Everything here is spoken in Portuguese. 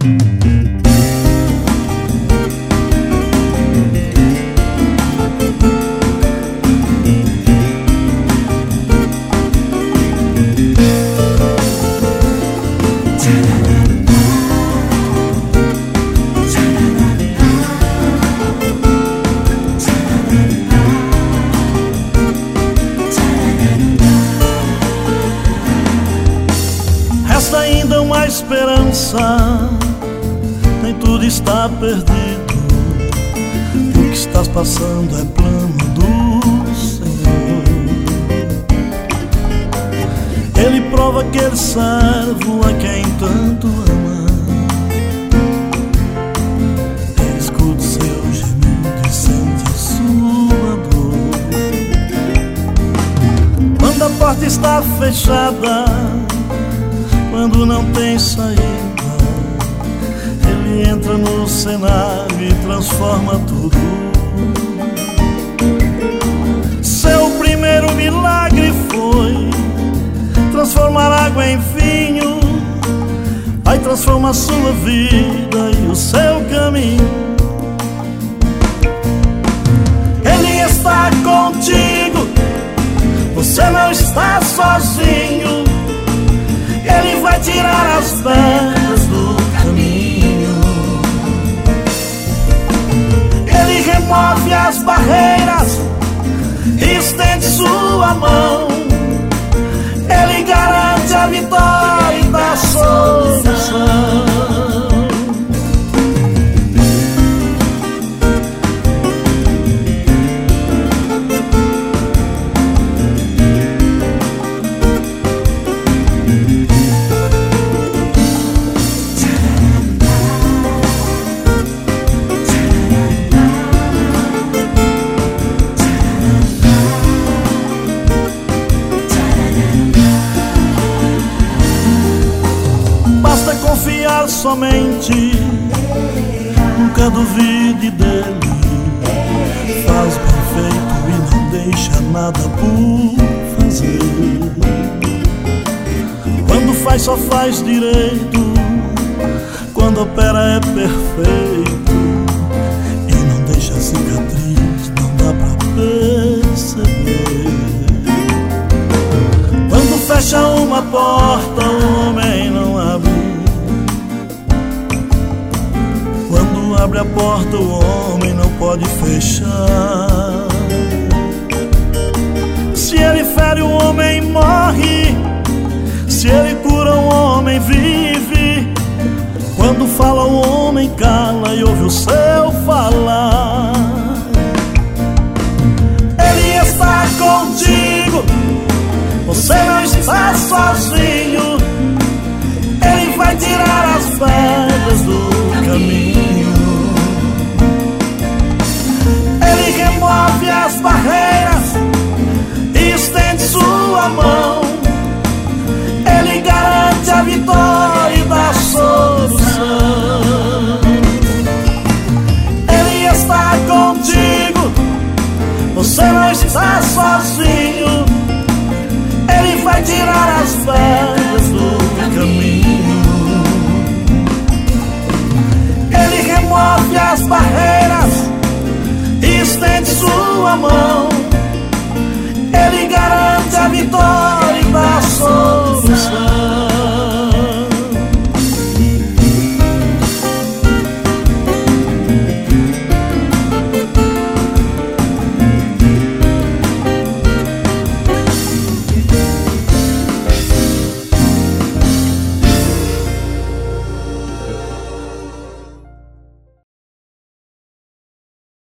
Resta ainda uma esperança, nem tudo está perdido. O que estás passando é plano do Senhor. Ele prova aquele servo a quem tanto ama. Ele escuta o seu gemido e sente a sua dor. Quando a porta está fechada, quando não tem saída, Ele entra no cenário e transforma tudo. Seu primeiro milagre foi transformar água em vinho. Vai transformar sua vida e o seu caminho. Ele está contigo, você não está sozinho. Ele vai tirar as pedras do caminho. Ele remove as barreiras, estende sua mão. Ele garante a vitória e dá solução. Basta confiar somente, nunca duvide dele. Faz bem feito e não deixa nada por fazer. Quando faz só faz direito, quando opera é perfeito. E não deixa cicatriz, não dá pra perceber. Quando fecha uma porta, o homem não abre. Quando abre a porta, o homem não pode fechar. Se ele fere, o homem morre. Se ele cura, o homem vive. Quando fala, o homem cala e ouve o seu falar. Ele está contigo, você não está sozinho. Ele vai tirar as pedras do caminho. Ele remove as barreiras, estende sua mão. Ele garante a vitória e dá solução. Ele está contigo, você não está sozinho. Ele vai tirar as pedras do caminho. Ele remove as barreiras, estende sua mão.